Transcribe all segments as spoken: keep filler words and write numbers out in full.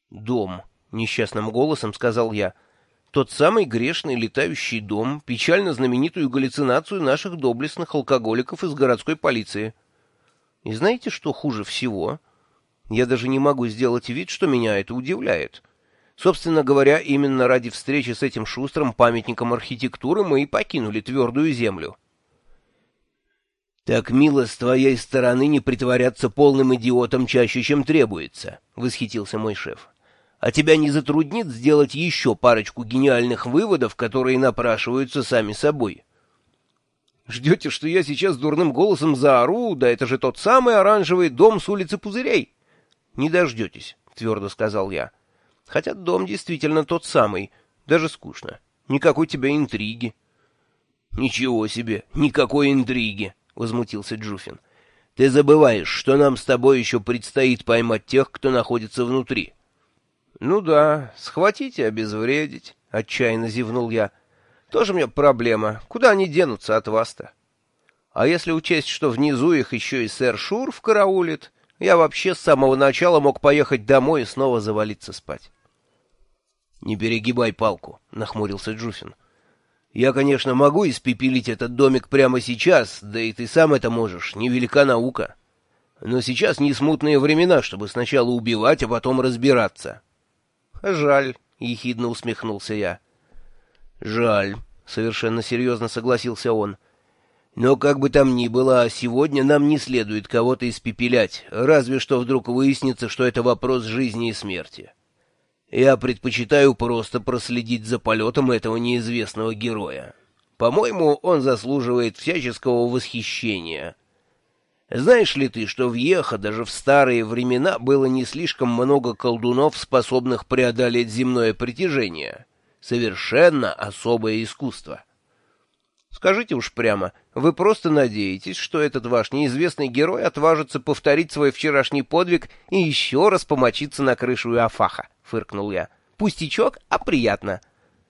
«Дом», — несчастным голосом сказал я. «Тот самый грешный летающий дом, печально знаменитую галлюцинацию наших доблестных алкоголиков из городской полиции. И знаете, что хуже всего? Я даже не могу сделать вид, что меня это удивляет. Собственно говоря, именно ради встречи с этим шустрым памятником архитектуры мы и покинули твердую землю». «Так мило с твоей стороны не притворяться полным идиотом чаще, чем требуется», — восхитился мой шеф. «А тебя не затруднит сделать еще парочку гениальных выводов, которые напрашиваются сами собой?» «Ждете, что я сейчас дурным голосом заору? Да это же тот самый оранжевый дом с улицы Пузырей!» «Не дождетесь», — твердо сказал я. «Хотя дом действительно тот самый. Даже скучно. Никакой тебя интриги». «Ничего себе, никакой интриги!» — возмутился Джуфин. «Ты забываешь, что нам с тобой еще предстоит поймать тех, кто находится внутри». «Ну да, схватить и обезвредить», — отчаянно зевнул я. «Тоже мне проблема. Куда они денутся от вас-то? А если учесть, что внизу их еще и сэр Шурф караулит, я вообще с самого начала мог поехать домой и снова завалиться спать». «Не перегибай палку», — нахмурился Джуфин. «Я, конечно, могу испепелить этот домик прямо сейчас, да и ты сам это можешь, невелика наука. Но сейчас не смутные времена, чтобы сначала убивать, а потом разбираться». «Жаль», — ехидно усмехнулся я. «Жаль», — совершенно серьезно согласился он. «Но как бы там ни было, сегодня нам не следует кого-то испепелять, разве что вдруг выяснится, что это вопрос жизни и смерти. Я предпочитаю просто проследить за полетом этого неизвестного героя. По-моему, он заслуживает всяческого восхищения. Знаешь ли ты, что в Йеха даже в старые времена было не слишком много колдунов, способных преодолеть земное притяжение? Совершенно особое искусство. Скажите уж прямо, вы просто надеетесь, что этот ваш неизвестный герой отважится повторить свой вчерашний подвиг и еще раз помочиться на крышу Иофаха?» — фыркнул я. «Пустячок, а приятно».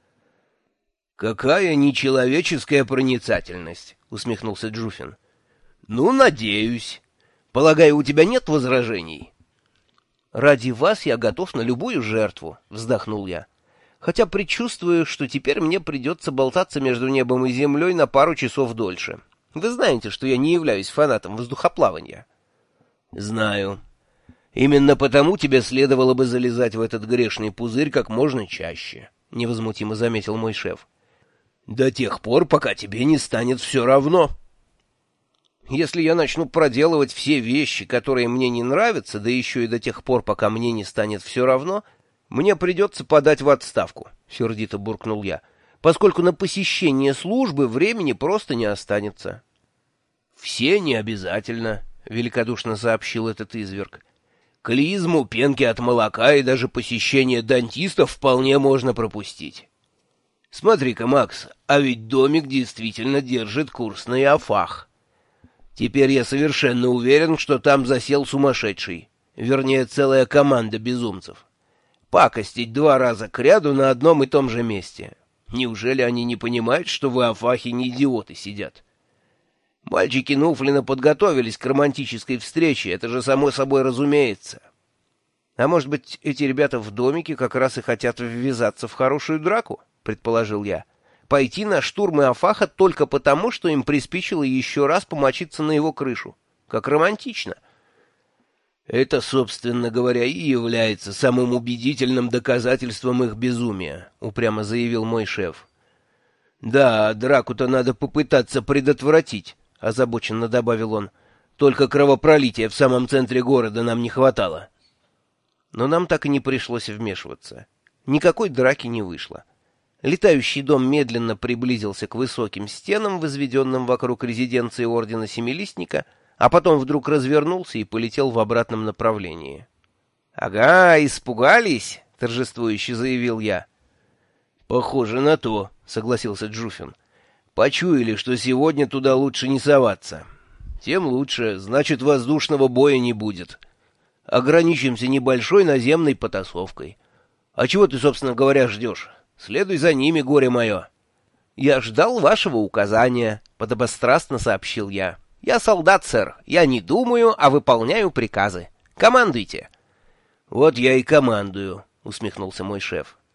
«Какая нечеловеческая проницательность!» — усмехнулся Джуфин. «Ну, надеюсь. Полагаю, у тебя нет возражений?» «Ради вас я готов на любую жертву», — вздохнул я. «Хотя предчувствую, что теперь мне придется болтаться между небом и землей на пару часов дольше. Вы знаете, что я не являюсь фанатом воздухоплавания». «Знаю. Именно потому тебе следовало бы залезать в этот грешный пузырь как можно чаще», — невозмутимо заметил мой шеф. «До тех пор, пока тебе не станет все равно». «Если я начну проделывать все вещи, которые мне не нравятся, да еще и до тех пор, пока мне не станет все равно, мне придется подать в отставку», — сердито буркнул я, «поскольку на посещение службы времени просто не останется». «Все не обязательно», — великодушно сообщил этот изверг. «Клизму, пенки от молока и даже посещение дантистов вполне можно пропустить. Смотри-ка, Макс, а ведь домик действительно держит курс на Иофах. Теперь я совершенно уверен, что там засел сумасшедший, вернее, целая команда безумцев. Пакостить два раза кряду на одном и том же месте. Неужели они не понимают, что в Иофахе не идиоты сидят? Мальчики Нуфлина подготовились к романтической встрече, это же само собой разумеется. А может быть, эти ребята в домике как раз и хотят ввязаться в хорошую драку, предположил я. Пойти на штурм Иофаха только потому, что им приспичило еще раз помочиться на его крышу. Как романтично. Это, собственно говоря, и является самым убедительным доказательством их безумия, упрямо заявил мой шеф. Да, драку-то надо попытаться предотвратить, озабоченно добавил он. Только кровопролития в самом центре города нам не хватало. Но нам так и не пришлось вмешиваться. Никакой драки не вышло. Летающий дом медленно приблизился к высоким стенам, возведенным вокруг резиденции Ордена Семилистника, а потом вдруг развернулся и полетел в обратном направлении. «Ага, испугались?» — торжествующе заявил я. «Похоже на то», — согласился Джуфин. «Почуяли, что сегодня туда лучше не соваться. Тем лучше, значит, воздушного боя не будет. Ограничимся небольшой наземной потасовкой. А чего ты, собственно говоря, ждешь? Следуй за ними, горе мое». «Я ждал вашего указания», — подобострастно сообщил я. «Я солдат, сэр. Я не думаю, а выполняю приказы. Командуйте». «Вот я и командую», усмехнулся мой шеф.